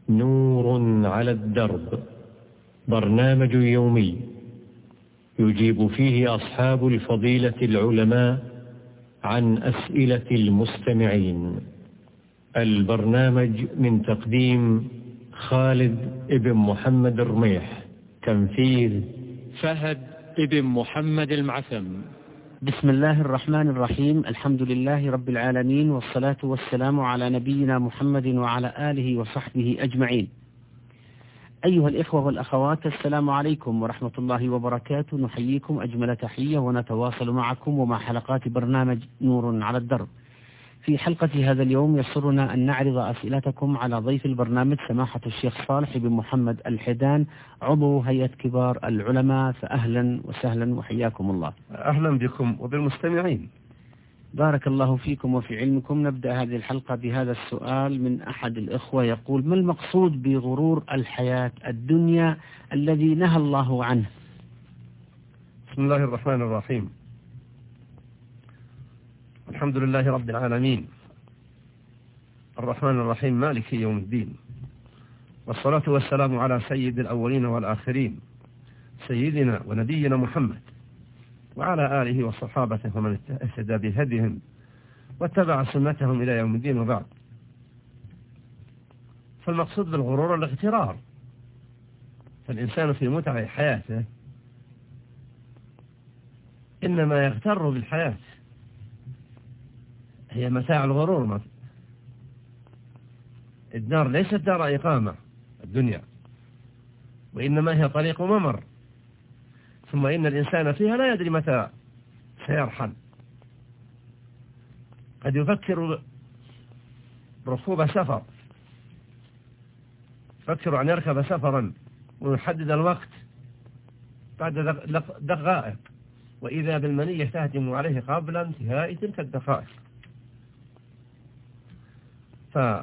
نور على الدرب، برنامج يومي يجيب فيه أصحاب الفضيلة العلماء عن أسئلة المستمعين. البرنامج من تقديم خالد ابن محمد الرميح، تنفيذ فهد ابن محمد المعثم. بسم الله الرحمن الرحيم. الحمد لله رب العالمين، والصلاة والسلام على نبينا محمد وعلى آله وصحبه أجمعين. أيها الإخوة والأخوات، السلام عليكم ورحمة الله وبركاته. نحييكم أجمل تحية ونتواصل معكم ومع حلقات برنامج نور على الدرب. في حلقة هذا اليوم يسرنا أن نعرض أسئلتكم على ضيف البرنامج سماحة الشيخ صالح بن محمد الحيدان، عضو هيئة كبار العلماء. فأهلا وسهلا وحياكم الله. أهلا بكم وبالمستمعين. بارك الله فيكم وفي علمكم. نبدأ هذه الحلقة بهذا السؤال من أحد الإخوة يقول: ما المقصود بغرور الحياة الدنيا الذي نهى الله عنه؟ بسم الله الرحمن الرحيم. الحمد لله رب العالمين، الرحمن الرحيم، مالك يوم الدين، والصلاة والسلام على سيد الأولين والآخرين، سيدنا ونبينا محمد وعلى آله وصحابته ومن اهتدى بهديهم واتبع سنتهم إلى يوم الدين، وبعد. فالمقصود بالغرور الاغترار، فالإنسان في متع حياته إنما يغتر بالحياة، هي متاع الغرور. الدار ليست دار إقامة الدنيا، وإنما هي طريق ممر، ثم إن الإنسان فيها لا يدري متى سيرحل. قد يفكر ركوب سفر، يفكر أن يركب سفرا ويحدد الوقت بعد دقائق، وإذا بالمنية تهجم عليه قبل انتهاء تلك الدقائق. فهذا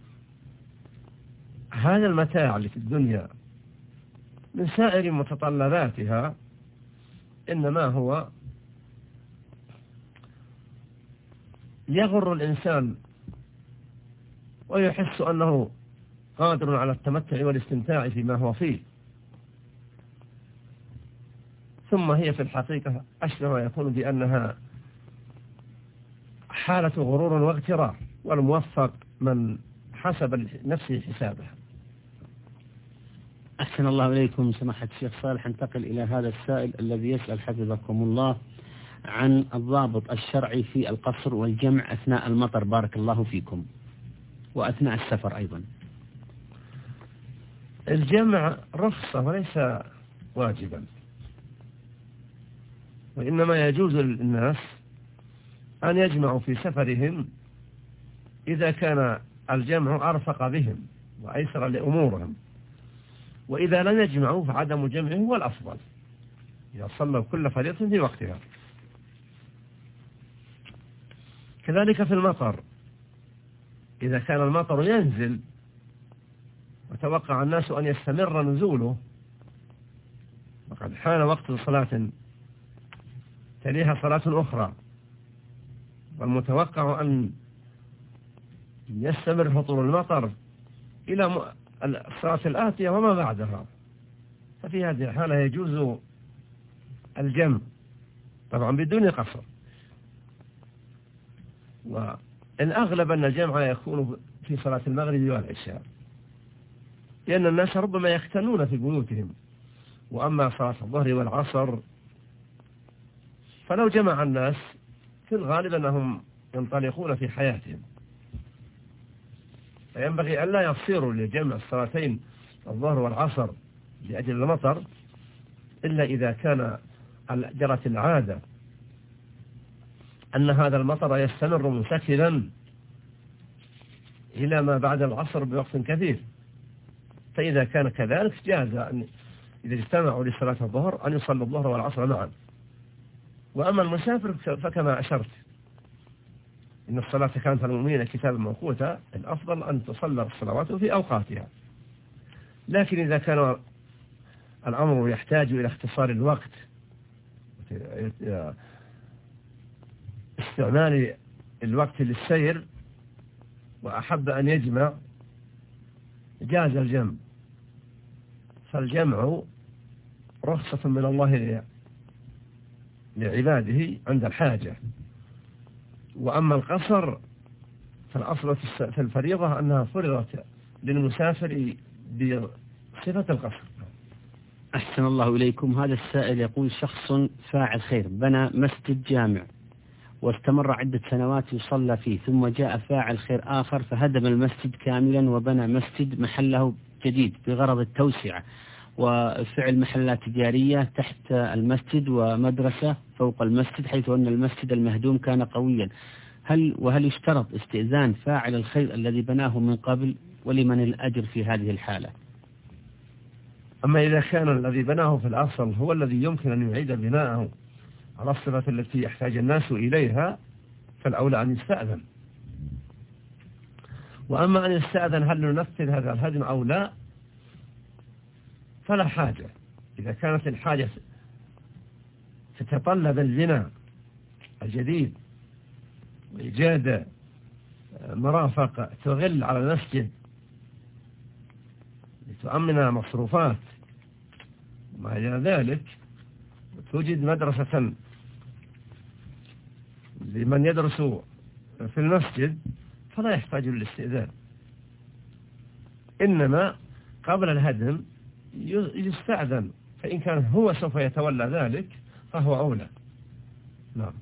المتاع اللي في الدنيا من سائر متطلباتها إنما هو يغر الإنسان ويحس أنه قادر على التمتع والاستمتاع فيما هو فيه، ثم هي في الحقيقة أشبه ما يكون بأنها حالة غرور واغترار، والموفق من حسب نفسه حسابه. أحسن الله إليكم سماحة الشيخ صالح. انتقل إلى هذا السائل الذي يسأل حفظكم الله عن الضابط الشرعي في القصر والجمع أثناء المطر، بارك الله فيكم، وأثناء السفر أيضا. الجمع رخصة وليس واجبا، وإنما يجوز للناس أن يجمعوا في سفرهم إذا كان الجمع أرفق بهم وأيسر لأمورهم، وإذا لم يجمعوا فعدم جمعه هو الأفضل إذا صلوا كل فريضة في وقتها. كذلك في المطر، إذا كان المطر ينزل وتوقع الناس أن يستمر نزوله وقد حان وقت صلاة تليها صلاة أخرى، والمتوقع أن يستمر هطول المطر إلى الصلاة الآتية وما بعدها، ففي هذه الحالة يجوز الجمع، طبعا بدون قصر. والأغلب أن الجمع يكون في صلاة المغرب والعشاء، لأن الناس ربما يختنون في بيوتهم، وأما صلاة الظهر والعصر فلو جمع الناس في الغالب أنهم ينطلقون في حياتهم، فينبغي أن لا يصيروا لجمع الصلاتين الظهر والعصر لأجل المطر، إلا إذا كان جرت العادة أن هذا المطر يستمر منسكبا إلى ما بعد العصر بوقت كثير، فإذا كان كذلك جاز أن إذا اجتمعوا لصلاة الظهر أن يصلوا الظهر والعصر معا. وأما المسافر فكما أشرت إن الصلاة كانت المؤمنين كتابا موقوتا، الأفضل أن تصلى الصلوات في أوقاتها. لكن إذا كان الأمر يحتاج إلى اختصار الوقت، استعمال الوقت للسير، وأحب أن يجمع جاز الجمع، فالجمع رخصة من الله لعباده عند الحاجة. وأما القصر فالأصل في الفريضة أنها فرضت للمسافر بصفة القصر. أحسن الله إليكم. هذا السائل يقول شخص فاعل خير بنى مسجد جامع واستمر عدة سنوات يصلى فيه، ثم جاء فاعل خير آخر فهدم المسجد كاملا وبنى مسجد محله جديد بغرض التوسعة وفعل محلات تجارية تحت المسجد ومدرسة فوق المسجد، حيث أن المسجد المهدوم كان قويا. وهل يشترط استئذان فاعل الخير الذي بناه من قبل، ولمن الأجر في هذه الحالة؟ أما إذا كان الذي بناه في الأصل هو الذي يمكن أن يعيد بناءه على الصفة التي يحتاج الناس إليها فالأولى أن يستأذن. وأما أن يستأذن هل ننفذ هذا الهدم أو لا فلا حاجة. إذا كانت الحاجة تتطلب البناء الجديد وإيجاد مرافق تغل على المسجد لتؤمن مصروفات وما إلى ذلك، توجد مدرسة لمن يدرس في المسجد فلا يحتاج للاستئذان، إنما قبل الهدم يستأذن، فإن كان هو سوف يتولى ذلك فهو أولى. نعم.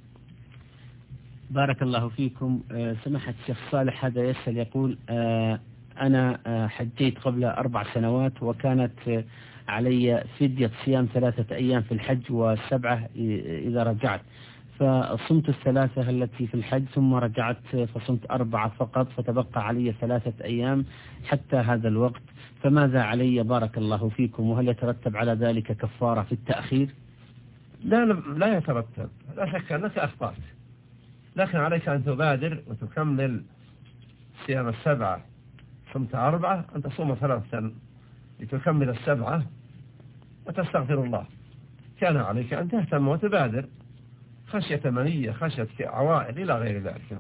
بارك الله فيكم. سماحة الشيخ صالح هذا يسأل يقول أنا حجيت قبل 4 سنوات وكانت علي فدية صيام 3 أيام في الحج و7 إذا رجعت، فصمت 3 التي في الحج ثم رجعت فصمت 4 فقط، فتبقى علي 3 أيام حتى هذا الوقت، فماذا علي بارك الله فيكم؟ وهل يترتب على ذلك كفارة في التأخير؟ لا يترتب، لا شك أنك أخطأت، لكن عليك أن تبادر وتكمل صيام 7، صمت 4 أن تصوم 3 لتكمل 7 وتستغفر الله. كان عليك أن تهتم وتبادر خشية منية، خشية عوائد إلى غير ذلك.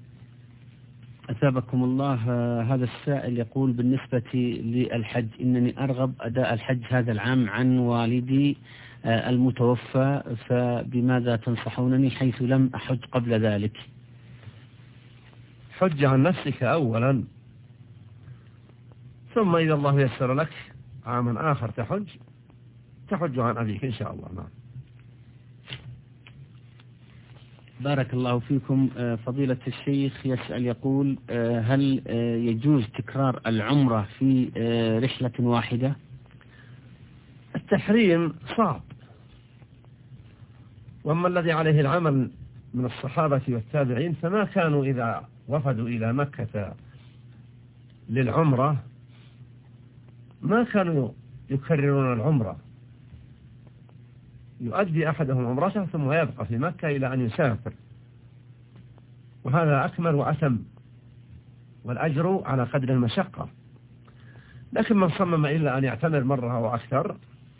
أثابكم الله. هذا السائل يقول بالنسبة للحج إنني أرغب أداء الحج هذا العام عن والدي المتوفى، فبماذا تنصحونني حيث لم أحج قبل ذلك؟ حج عن نفسك أولا، ثم إذا الله يسر لك عاما آخر تحج عن أبيك إن شاء الله. نعم. بارك الله فيكم. فضيلة الشيخ يسأل يقول هل يجوز تكرار العمرة في رحلة واحدة؟ التحريم صعب، وأما الذي عليه العمل من الصحابة والتابعين فما كانوا إذا وفدوا إلى مكة للعمرة ما كانوا يكررون العمرة، يؤدي أحدهم عمرته ثم يبقى في مكة إلى أن يسافر، وهذا أكمل وأتم والأجر على قدر المشقة. لكن من صمم إلا أن يعتمر مرة أو أكثر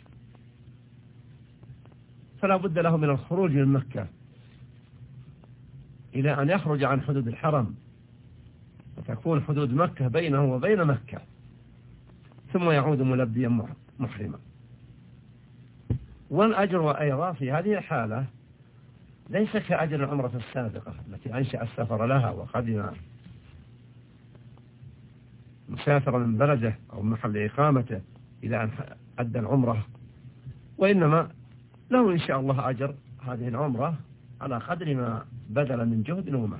فلا بد له من الخروج من مكة إلى أن يخرج عن حدود الحرم، وتكون حدود مكة بينه وبين مكة، ثم يعود ملبيا محرما. والأجر أيضا في هذه الحالة ليس كأجر العمرة السابقة التي أنشأ السفر لها وقدم مسافرا من بلده أو محل إقامته إلى أن أدى العمرة، وإنما له إن شاء الله أجر هذه العمرة على قدر ما بذل من جهد ومال.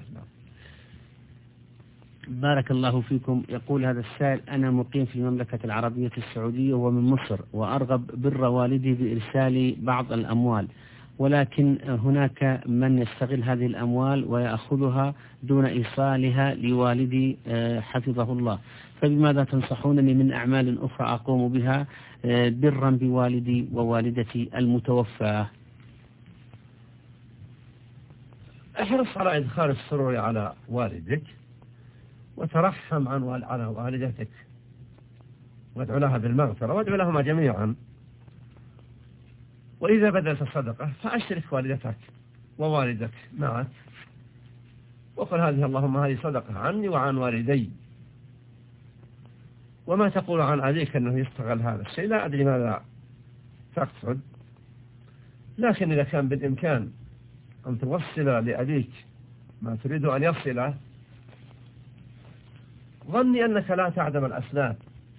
بارك الله فيكم. يقول هذا السائل أنا مقيم في المملكة العربية السعودية ومن مصر، وأرغب بر والدي بإرسال بعض الأموال، ولكن هناك من يستغل هذه الأموال ويأخذها دون إيصالها لوالدي حفظه الله، فبماذا تنصحونني من أعمال أخرى أقوم بها برا بوالدي ووالدتي المتوفى؟ احرص على إدخال السرور على والدك، وترحم على والدتك، وادعو لها بالمغفرة، وادعو لهما جميعا. وإذا بذلت الصدقة فأشرك والدتك ووالدك معك، وقل هذه اللهم هذه صدقة عني وعن والدي، وما تقول عن أبيك أنه يستغل هذا الشيء لا أدري ماذا تقصد، لكن إذا كان بالإمكان أن توصل لأبيك ما تريد أن يصله، ظني أنك لا تعدم الأسباب،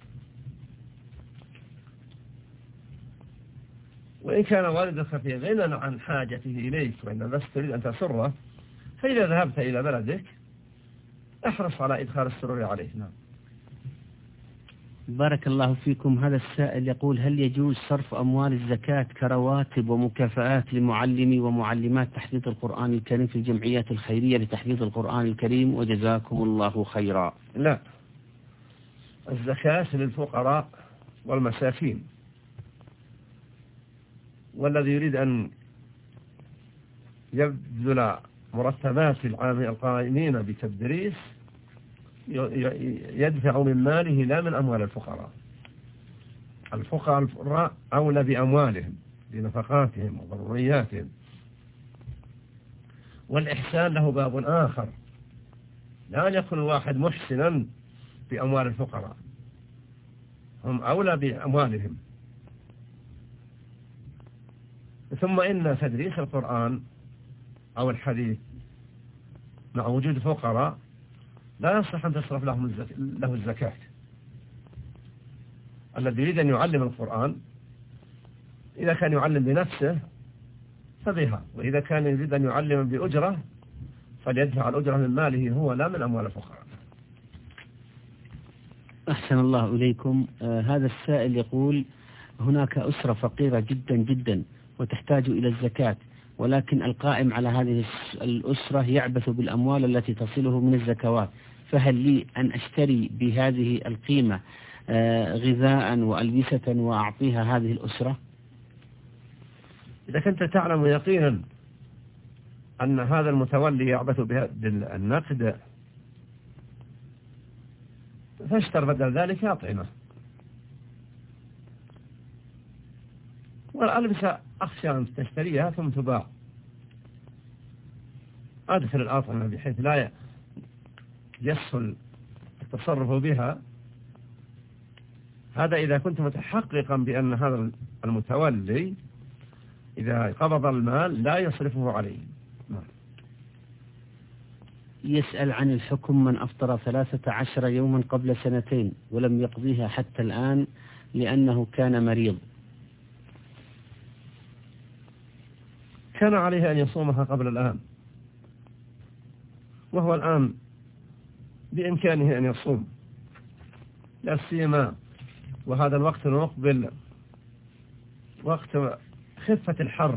وإن كان والدك في غنى عن حاجته إليك وإن بس تريد أن تسره، فإذا ذهبت إلى بلدك احرص على إدخال السرور عليه. نعم. بارك الله فيكم. هذا السائل يقول: هل يجوز صرف أموال الزكاة كرواتب ومكافآت لمعلمي ومعلمات تحفيظ القرآن الكريم في الجمعيات الخيرية لتحفيظ القرآن الكريم، وجزاكم الله خيرا؟ لا، الزكاة للفقراء والمساكين، والذي يريد أن يبذل مرتبات القائمين بالتدريس يدفع من ماله لا من أموال الفقراء. الفقراء أولى بأموالهم لنفقاتهم وضرورياتهم، والإحسان له باب آخر، لا يكون الواحد محسنا بأموال الفقراء، هم أولى بأموالهم. ثم إن تدريس القرآن أو الحديث مع وجود فقراء لا يصح أن تصرف له الزكاة. الذي يريد أن يعلم القرآن إذا كان يعلم بنفسه فبها، وإذا كان يريد أن يعلم بأجرة فليدفع الأجرة من ماله هو لا من أموال الفقراء. أحسن الله إليكم. هذا السائل يقول: هناك أسرة فقيرة جدا جدا وتحتاج إلى الزكاة، ولكن القائم على هذه الأسرة يعبث بالأموال التي تصله من الزكوات، فهل لي أن أشتري بهذه القيمة غذاء وألبسة وأعطيها هذه الأسرة؟ إذا كنت تعلم يقينا أن هذا المتولي يعبث بالنقد فاشتر بدل ذلك أطعمة، والألبسة أخشى أن تشتريها ثم تباع. أدخل الأطعمة بحيث لا يسهل التصرف بها. هذا إذا كنت متحققا بأن هذا المتولي إذا قبض المال لا يصرفه عليه. يسأل عن الحكم من أفطر 13 يوما قبل 2 ولم يقضيها حتى الآن لأنه كان مريض. كان عليه أن يصومها قبل الآن، وهو الآن بإمكانه أن يصوم، لا سيما وهذا الوقت المقبل وقت خفة الحر،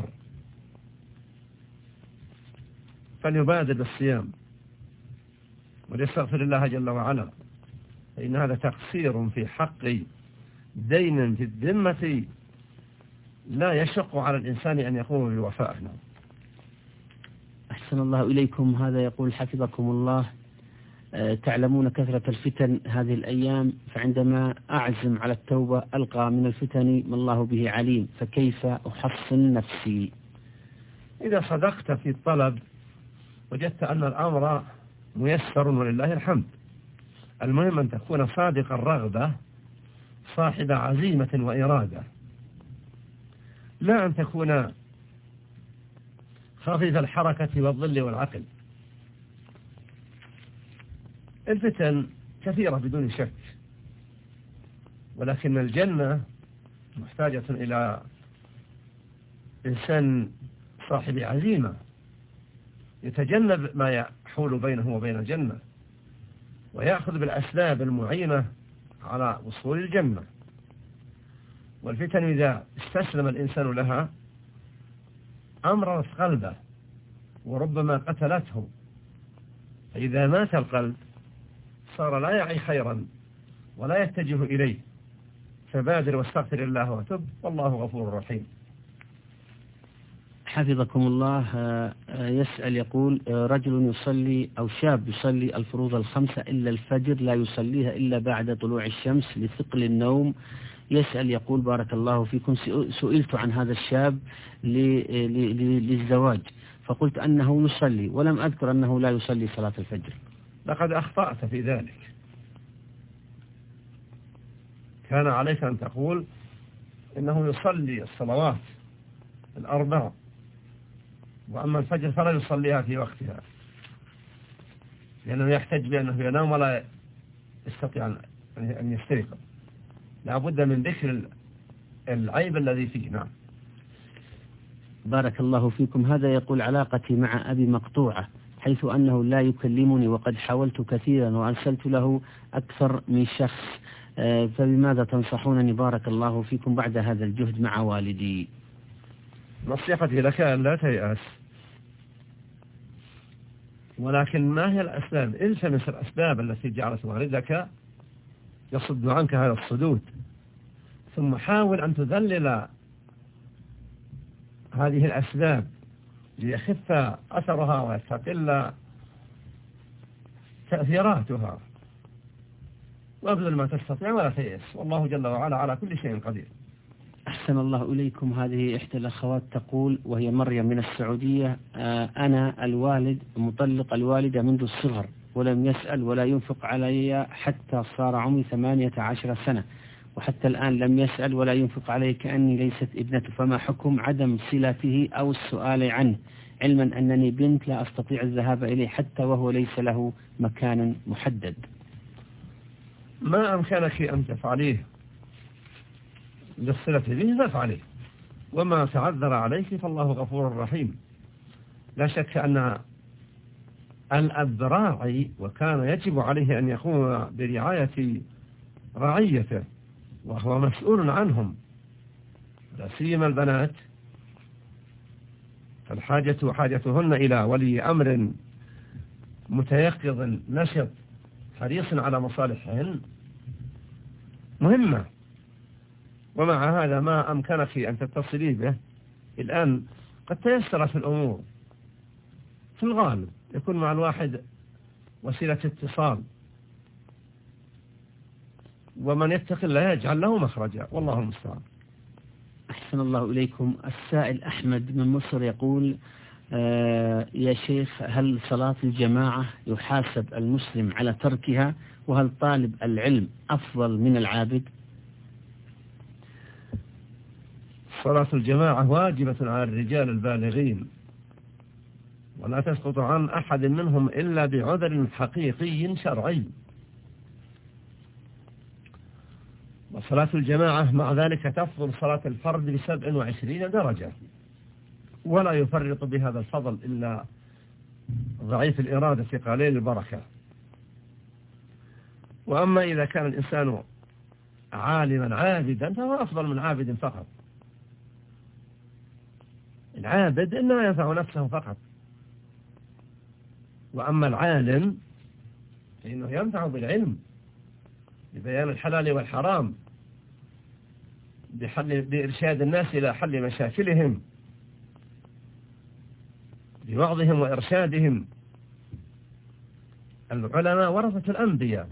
فليبادر بالصيام وليستغفر الله جل وعلا، فإن هذا تقصير في حق دين في الذمة لا يشق على الإنسان أن يقوم بوفائه. أحسن الله إليكم. هذا يقول: حفظكم الله، تعلمون كثرة الفتن هذه الأيام، فعندما أعزم على التوبة ألقى من الفتن ما الله به عليم، فكيف أحصن نفسي؟ إذا صدقت في الطلب وجدت أن الأمر ميسر ولله الحمد. المهم أن تكون صادق الرغبة صاحب عزيمة وإرادة، لا أن تكون خفيف الحركة والظل والعقل. الفتن كثيرة بدون شك، ولكن الجنة محتاجة إلى إنسان صاحب عزيمة يتجنب ما يحول بينه وبين الجنة، ويأخذ بالأسباب المعينة على وصول الجنة. والفتن إذا استسلم الإنسان لها أمرت قلبه وربما قتلته، فإذا مات القلب صار لا يعي خيرا ولا يتجه إليه. فبادر واستغفر الله وتب، والله غفور رحيم. حفظكم الله. يسأل يقول: رجل يصلي أو شاب يصلي الفروض 5 إلا الفجر، لا يصليها إلا بعد طلوع الشمس لثقل النوم. يسأل يقول: بارك الله فيكم، سئلت عن هذا الشاب للزواج، فقلت أنه يصلي ولم أذكر أنه لا يصلي صلاة الفجر. لقد أخطأت في ذلك، كان عليك أن تقول إنه يصلي الصلوات الأربع، وأما الفجر فلا يصليها في وقتها، لأنه يحتج بأنه ينام ولا يستطيع أن يستيقظ. لا بد من ذكر العيب الذي فيه. نعم. بارك الله فيكم. هذا يقول: علاقتي مع أبي مقطوعة، حيث أنه لا يكلمني وقد حاولت كثيرا وأرسلت له أكثر من شخص، فبماذا تنصحونني بارك الله فيكم بعد هذا الجهد مع والدي؟ نصيحتي لك أن لا تيأس، ولكن ما هي الأسباب؟ التمس الأسباب التي جعلت والدك يصد عنك هذا الصدود، ثم حاول أن تذلل هذه الأسباب ليخف أثرها ويستقل تأثيراتها، وابذل ما تستطيع ولا تيأس، والله جل وعلا على كل شيء قدير. أحسن الله إليكم. هذه إحدى الأخوات تقول، وهي مريم من السعودية: أنا الوالد مطلق الوالدة منذ الصغر، ولم يسأل ولا ينفق علي حتى صار عمري 18 سنة، وحتى الآن لم يسأل ولا ينفق علي كأني ليست ابنته، فما حكم عدم صلته أو السؤال عنه، علما أنني بنت لا أستطيع الذهاب إليه حتى وهو ليس له مكان محدد؟ ما أمكنك أن تفعليه للصلة به فافعليه، وما تعذر عليك فالله غفور رحيم. لا شك أن الأب راعي، وكان يجب عليه أن يقوم برعاية رعيته، وهو مسؤول عنهم، لا سيما البنات، حاجتهن إلى ولي أمر متيقظ نشط حريص على مصالحهن مهمة. ومع هذا ما أمكنك أن تتصلي به الآن قد تيسرت الأمور، في الغالب يكون مع الواحد وسيلة اتصال، ومن يتق الله يجعل له مخرجا، والله المستعان. أحسن الله إليكم. السائل أحمد من مصر يقول: يا شيخ، هل صلاة الجماعة يحاسب المسلم على تركها؟ وهل طالب العلم أفضل من العابد؟ صلاة الجماعة واجبة على الرجال البالغين، ولا تسقط عن أحد منهم إلا بعذر حقيقي شرعي. وصلاة الجماعة مع ذلك تفضل صلاة الفرد ب27 درجة، ولا يفرط بهذا الفضل إلا ضعيف الإرادة قليل البركة. وأما إذا كان الإنسان عالما عابدا فهو أفضل من عابد فقط. العابد إنما ينفع نفسه فقط، وأما العالم فإنه ينفع بالعلم، ببيان الحلال والحرام، بإرشاد الناس إلى حل مشاكلهم، بوعظهم وإرشادهم. العلماء ورثة الأنبياء،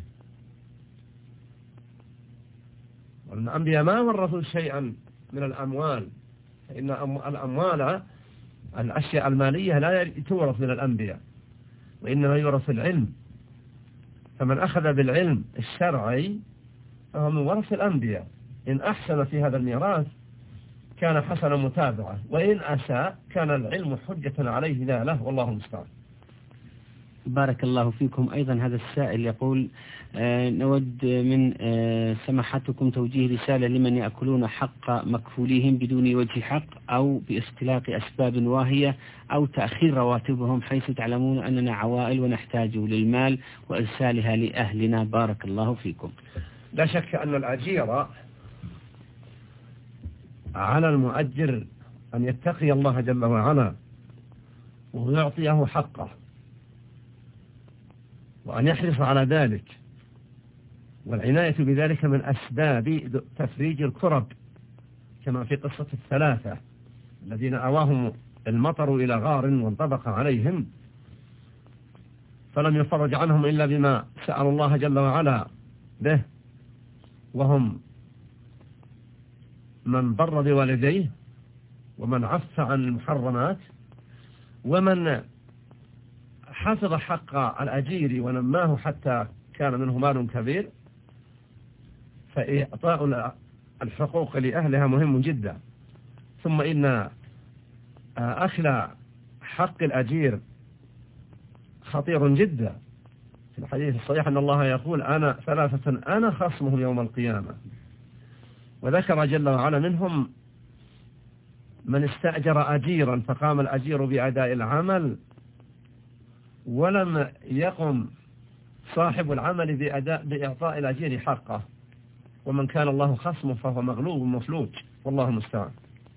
والأنبياء ما ورثوا شيئا من الأموال، فإن الأموال الأشياء المالية لا تورث من الأنبياء، وإنما يورث العلم. فمن أخذ بالعلم الشرعي فهو من ورث الأنبياء، إن أحسن في هذا الميراث كان حسن متابعة، وإن أساء كان العلم حجة عليه لا له، والله المستعان. بارك الله فيكم. أيضا هذا السائل يقول: نود من سماحتكم توجيه رسالة لمن يأكلون حق مكفوليهم بدون وجه حق، أو باختلاق أسباب واهية، أو تأخير رواتبهم، حيث تعلمون أننا عوائل ونحتاج للمال وإرسالها لأهلنا. بارك الله فيكم. لا شك أن الأجير على المؤجر أن يتقي الله جل وعلا ويعطيه حقه، وأن يحرص على ذلك، والعناية بذلك من أسباب تفريج الكرب، كما في قصة الثلاثة الذين أواهم المطر إلى غار وانطبق عليهم، فلم يفرج عنهم إلا بما سأل الله جل وعلا به، وهم من بر بوالديه، ومن عف عن المحرمات، ومن حفظ حق الأجير ونماه حتى كان منه مال كبير. فإعطاء الحقوق لأهلها مهم جدا. ثم إن أكل حق الأجير خطير جدا. في الحديث الصحيح أن الله يقول أنا ثلاثة أنا خصمهم يوم القيامة، وذكر جل وعلا منهم من استأجر أجيرا فقام الأجير بأداء العمل ولم يقم صاحب العمل بإعطاء الأجير حقه، ومن كان الله خصمه فهو مغلوب مفلوج، والله المستعان.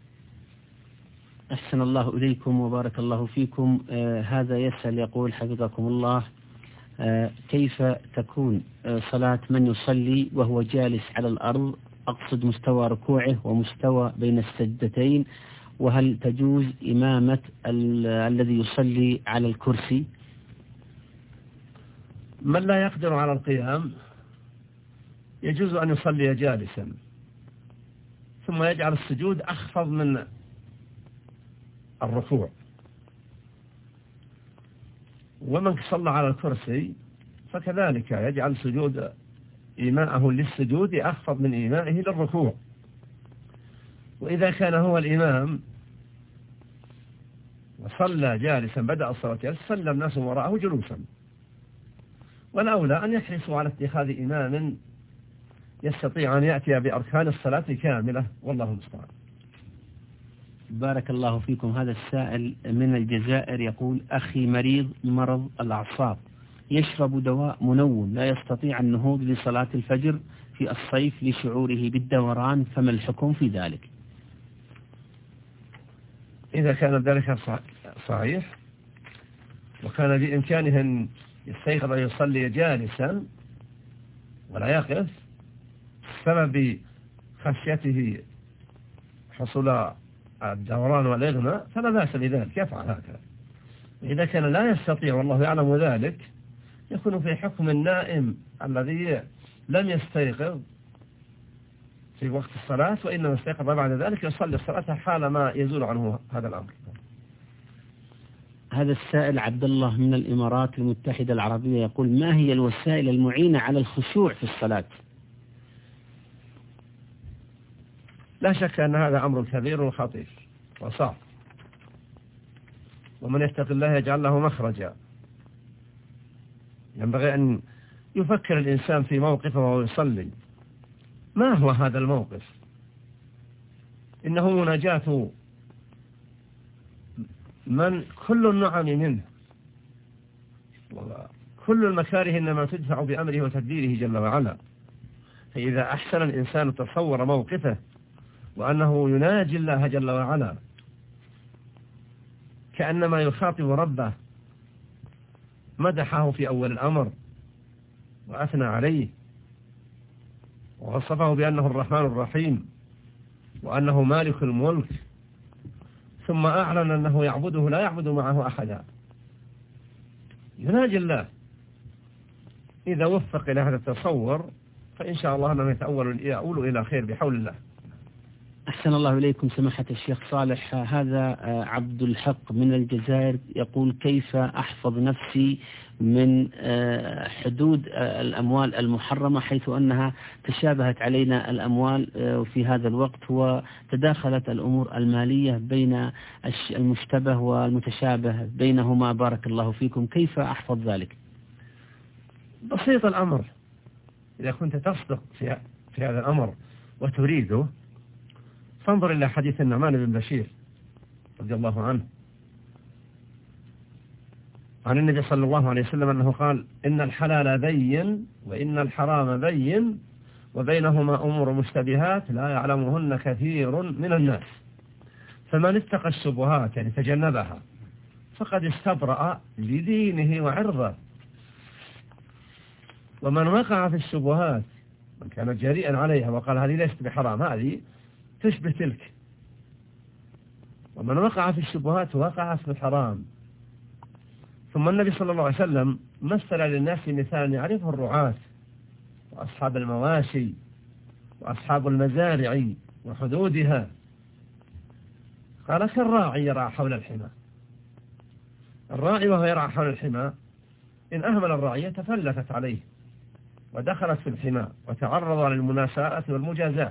أحسن الله إليكم وبارك الله فيكم. هذا يسأل يقول حفظكم الله، كيف تكون صلاة من يصلي وهو جالس على الأرض، أقصد مستوى ركوعه ومستوى بين السجدتين، وهل تجوز إمامة الذي يصلي على الكرسي؟ من لا يقدر على القيام يجوز أن يصلي جالسا، ثم يجعل السجود أخفض من الركوع. ومن صلى على الكرسي فكذلك يجعل سجود إيماءه للسجود أخفض من إيمائه للركوع. وإذا كان هو الإمام وصلى جالسا بدأ الصلاة جالسا صلى الناس وراءه جلوسا، والأولى أن يحرصوا على اتخاذ إمام يستطيع أن يأتي بأركان الصلاة كاملة، والله المستعان. بارك الله فيكم. هذا السائل من الجزائر يقول أخي مريض مرض الأعصاب، يشرب دواء منوم، لا يستطيع النهوض لصلاة الفجر في الصيف لشعوره بالدوران، فما الحكم في ذلك؟ إذا كان ذلك صحيح وكان بإمكانه أن يستيقظ ويصلي جالسا ولا يقف بسبب خشيته حصول الدوران والإغماء فلا بأس بذلك، يفعل هكذا. إذا كان لا يستطيع والله يعلم ذلك يكون في حكم النائم الذي لم يستيقظ في وقت الصلاة وإنما استيقظ بعد ذلك يصلي الصلاة حال ما يزول عنه هذا الأمر. هذا السائل عبد الله من الإمارات المتحدة العربية يقول ما هي الوسائل المعينة على الخشوع في الصلاة؟ لا شك أن هذا أمر كبير وخطير وصعب، ومن يتق الله يجعل له مخرجا. ينبغي أن يفكر الإنسان في موقفه وهو يصلي، ما هو هذا الموقف؟ إنه مناجاة من كل النعم منه، وكل المكاره إنما تدفع بأمره وتدبيره جل وعلا. فإذا أحسن الإنسان تصور موقفه وأنه يناجي الله جل وعلا كأنما يخاطب ربه، مدحه في أول الأمر وأثنى عليه ووصفه بأنه الرحمن الرحيم وأنه مالك الملك، ثم أعلن أنه يعبده لا يعبد معه أحدا، يناجي الله. إذا وفق إلى هذا التصور فإن شاء الله أنه يؤول إلى خير بحول الله. أحسن الله إليكم سماحة الشيخ صالح. هذا عبد الحق من الجزائر يقول كيف أحفظ نفسي من حدود الأموال المحرمة، حيث أنها تشابهت علينا الأموال في هذا الوقت وتداخلت الأمور المالية بين المشتبه والمتشابه بينهما، بارك الله فيكم، كيف أحفظ ذلك؟ بسيط الأمر، إذا كنت تصدق في هذا الأمر وتريده فانظر إلى حديث النعمان بن بشير رضي الله عنه عن النبي صلى الله عليه وسلم أنه قال إن الحلال بين وإن الحرام بين وبينهما أمور مشتبهات لا يعلمهن كثير من الناس، فمن اتقى الشبهات يعني تجنبها فقد استبرأ لدينه وعرضه، ومن وقع في الشبهات من كان جريئا عليها وقال هذه ليست بحرام هذه تشبه تلك، ومن وقع في الشبهات وقع في الحرام. ثم النبي صلى الله عليه وسلم مثل للناس مثالا يعرفه الرعاة وأصحاب المواشي وأصحاب المزارع وحدودها، قال كالراعي يرعى حول الحمى. الراعي وهو يرعى حول الحمى إن أهمل الراعية تفلتت عليه ودخلت في الحمى وتعرض للمناساة والمجازاة،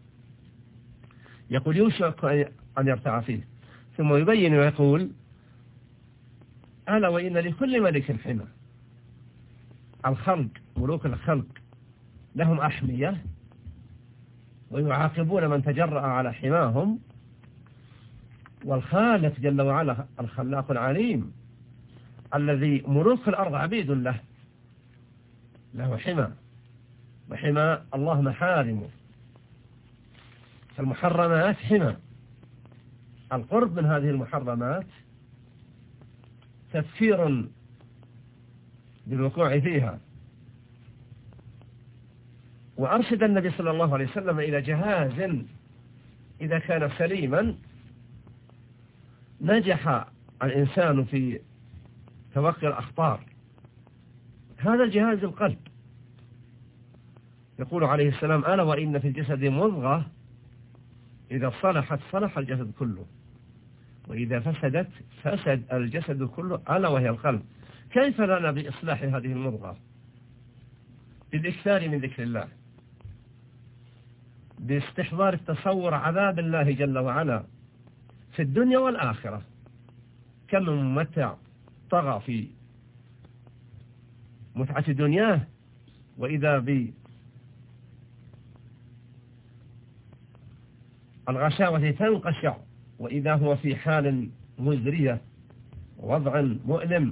يقول يوشك أن يرتع فيه، ثم يبين ويقول ألا وإن لكل ملك حمى. الخلق، ملوك الخلق لهم أحمية ويعاقبون من تجرأ على حماهم، والخالق جل وعلا الخلاق العليم الذي ملوك الأرض عبيد له حمى، وحمى الله محارمه، فالمحرمات حمى. القرب من هذه المحرمات تفكير بالوقوع فيها. وأرشد النبي صلى الله عليه وسلم إلى جهاز إذا كان سليما نجح الإنسان في توقي الأخطار. هذا الجهاز القلب. يقول عليه السلام ألا وإن في الجسد مضغة إذا صلحت صلح الجسد كله، وإذا فسدت فسد الجسد كله، ألا وهي القلب. كيف لنا بإصلاح هذه المضغة؟ بالإكثار من ذكر الله، باستحضار التصور عذاب الله جل وعلا في الدنيا والآخرة. كم من ممتع طغى في متعة دنياه وإذا بالغشاوة تنقشع، وإذا هو في حال مزرية ووضع مؤلم.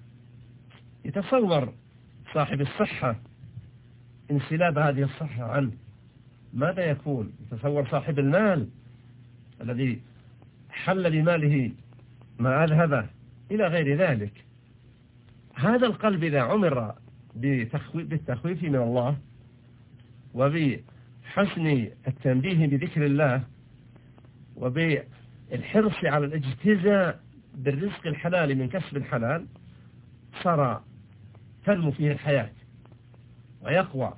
يتصور صاحب الصحة انسلاب هذه الصحة عنه ماذا يكون؟ يتصور صاحب المال الذي حل بماله ما أذهبه إلى غير ذلك. هذا القلب إذا عمر بالتخويف من الله وبحسن التنبيه بذكر الله وبالحرص على الاجتزاء بالرزق الحلال من كسب الحلال، صار تنمو فيه الحياة ويقوى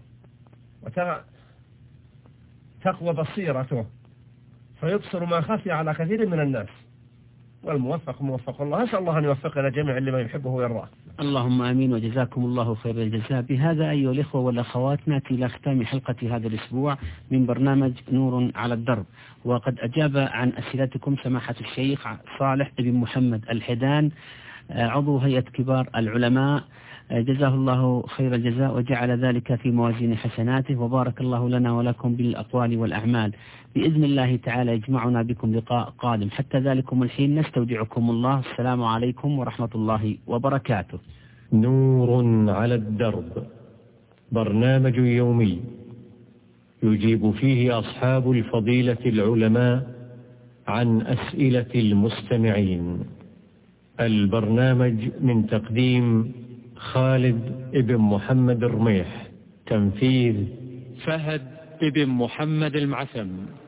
تقوى بصيرته فيبصر ما خفي على كثير من الناس. والموفق موفق الله. أسأل الله أن يوفقنا جميعا لما يحبه ويرضاه. اللهم آمين وجزاكم الله خير الجزاء. بهذا أيها الإخوة والأخوات نأتي إلى ختام حلقة هذا الأسبوع من برنامج نور على الدرب، وقد أجاب عن أسئلتكم سماحة الشيخ صالح بن محمد الحدان عضو هيئة كبار العلماء، جزاه الله خير الجزاء وجعل ذلك في موازين حسناته، وبارك الله لنا ولكم بالأقوال والأعمال. بإذن الله تعالى يجمعنا بكم لقاء قادم. حتى ذلكم الحين نستودعكم الله. السلام عليكم ورحمة الله وبركاته. نور على الدرب، برنامج يومي يجيب فيه أصحاب الفضيلة العلماء عن أسئلة المستمعين. البرنامج من تقديم خالد ابن محمد الرميح، تنفيذ فهد ابن محمد المعثم.